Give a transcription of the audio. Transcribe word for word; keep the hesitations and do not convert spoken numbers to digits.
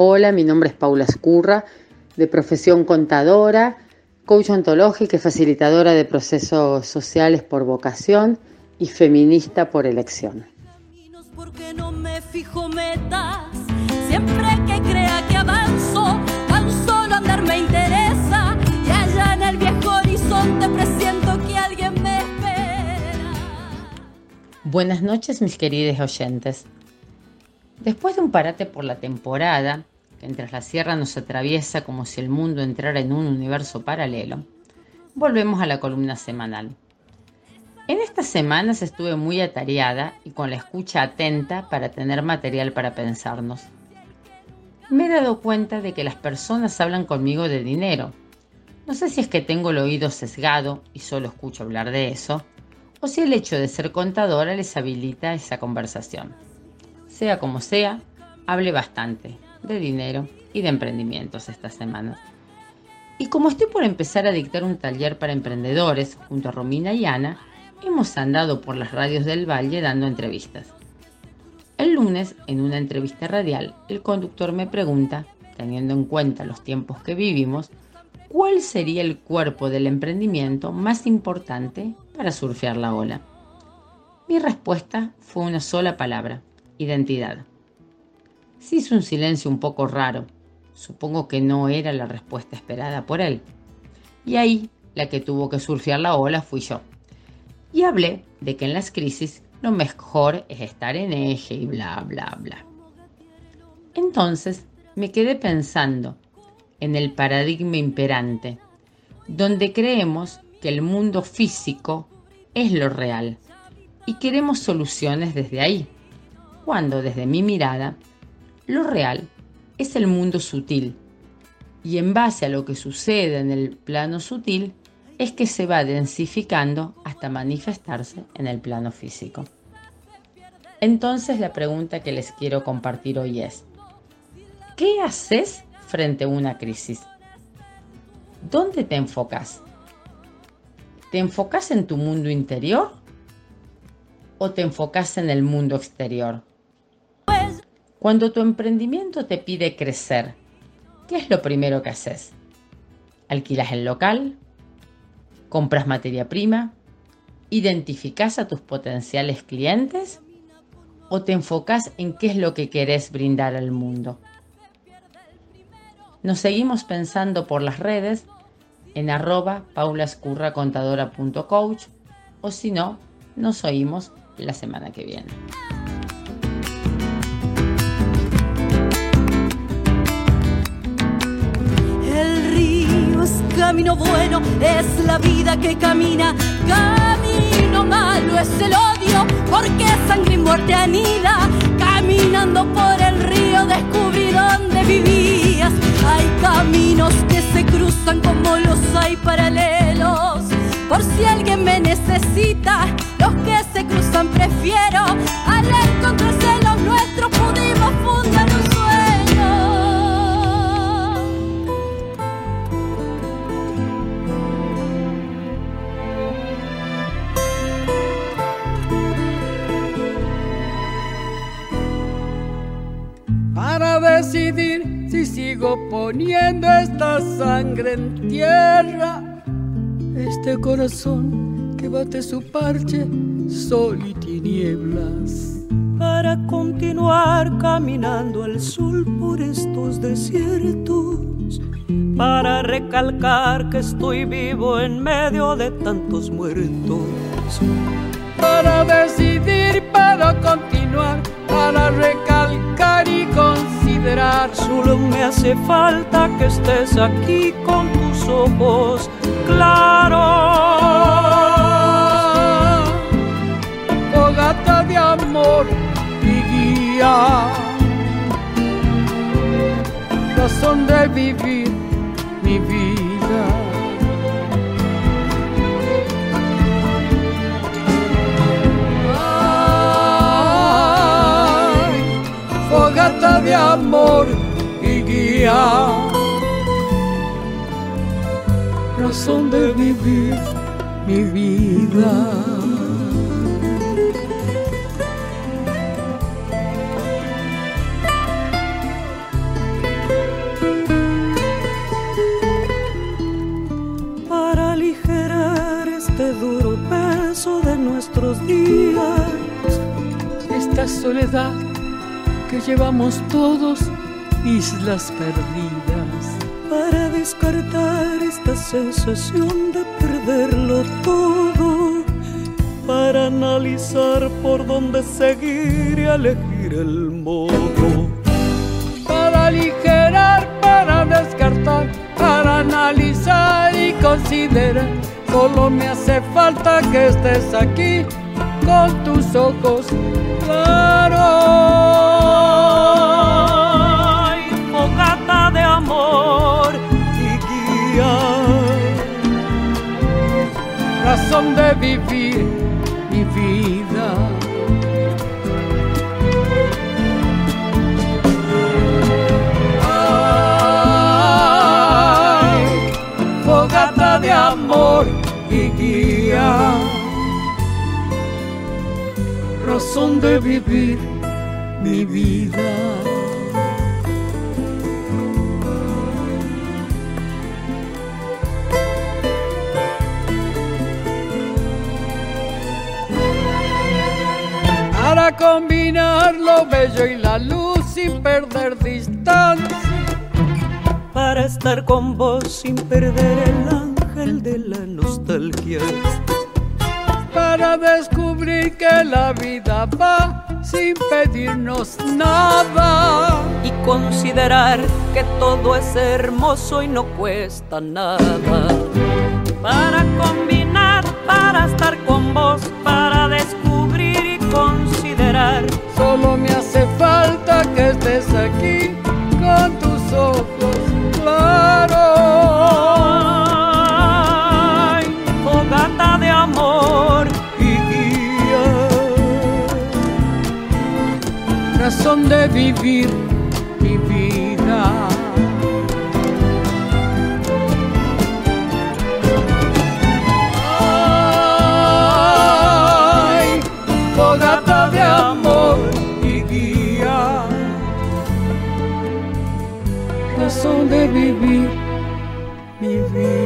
Hola, mi nombre es Paula Escurra, de profesión contadora, coach ontológica y facilitadora de procesos sociales por vocación y feminista por elección. Porque no me fijo metas, siempre que crea que avanzo, tan solo andar me interesa, y allá en el viejo horizonte presiento que alguien me espera. Buenas noches, mis queridos oyentes. Después de un parate por la temporada, que entre la sierra nos atraviesa como si el mundo entrara en un universo paralelo, volvemos a la columna semanal. En estas semanas estuve muy atareada y con la escucha atenta para tener material para pensarnos. Me he dado cuenta de que las personas hablan conmigo de dinero. No sé si es que tengo el oído sesgado y solo escucho hablar de eso, o si el hecho de ser contadora les habilita esa conversación. Sea como sea, hablé bastante de dinero y de emprendimientos estas semanas. Y como estoy por empezar a dictar un taller para emprendedores junto a Romina y Ana, hemos andado por las radios del Valle dando entrevistas. El lunes, en una entrevista radial, el conductor me pregunta, teniendo en cuenta los tiempos que vivimos, ¿cuál sería el cuerpo del emprendimiento más importante para surfear la ola? Mi respuesta fue una sola palabra: identidad. Se hizo un silencio un poco raro. Supongo que no era la respuesta esperada por él. Y ahí, la que tuvo que surfear la ola fui yo. Y hablé de que en las crisis lo mejor es estar en eje y bla, bla, bla. Entonces me quedé pensando en el paradigma imperante, donde creemos que el mundo físico es lo real y queremos soluciones desde ahí, cuando desde mi mirada, lo real es el mundo sutil, y en base a lo que sucede en el plano sutil es que se va densificando hasta manifestarse en el plano físico. Entonces la pregunta que les quiero compartir hoy es: ¿qué haces frente a una crisis? ¿Dónde te enfocas? ¿Te enfocas en tu mundo interior o te enfocas en el mundo exterior? Cuando tu emprendimiento te pide crecer, ¿qué es lo primero que haces? ¿Alquilas el local? ¿Compras materia prima? ¿Identificas a tus potenciales clientes? ¿O te enfocas en qué es lo que querés brindar al mundo? Nos seguimos pensando por las redes en arroba paulascurracontadora punto coach, o si no, nos oímos la semana que viene. El río es camino bueno, es la vida que camina. Camino malo es el odio, porque sangre y muerte anida. Caminando por el río descubrí dónde vivías. Hay caminos que se cruzan como los hay paralelos. Por si alguien me necesita, los que se cruzan prefiero. Al encontrarse los nuestros pudimos fundar un sueño. Para decidir si sigo poniendo esta sangre en tierra, este corazón que bate su parche, sol y tinieblas. Para continuar caminando al sol por estos desiertos, para recalcar que estoy vivo en medio de tantos muertos. Para decidir, para continuar, para recalcar y considerar. Solo me hace falta que estés aquí con tus ojos claros. Fogata de amor y guía, razón de vivir mi vida. Fogata de amor y guía, razón de vivir mi vida. este duro peso de nuestros días. Esta soledad que llevamos todos, islas perdidas. Para descartar esta sensación de perderlo todo, para analizar por dónde seguir y elegir el modo. Para aligerar, para descartar, para analizar y considerar. Solo me hace falta que estés aquí con tus ojos claros. Ay, fogata de amor y guía, razón de vivir mi vida. Ay, fogata de amor y guía, razón de vivir mi vida. Para combinar lo bello y la luz sin perder distancia, para estar con vos sin perder el ángel de la nostalgia, para descubrir que la vida va sin pedirnos nada y considerar que todo es hermoso y no cuesta nada. Para combinar, para estar con vos, para descubrir y considerar. Solo me hace falta que estés aquí con tus ojos claros. Ay, fogata de amor y guía, razón de vivir mi vida. Ay, fogata de amor y guía, razón de vivir mi vida.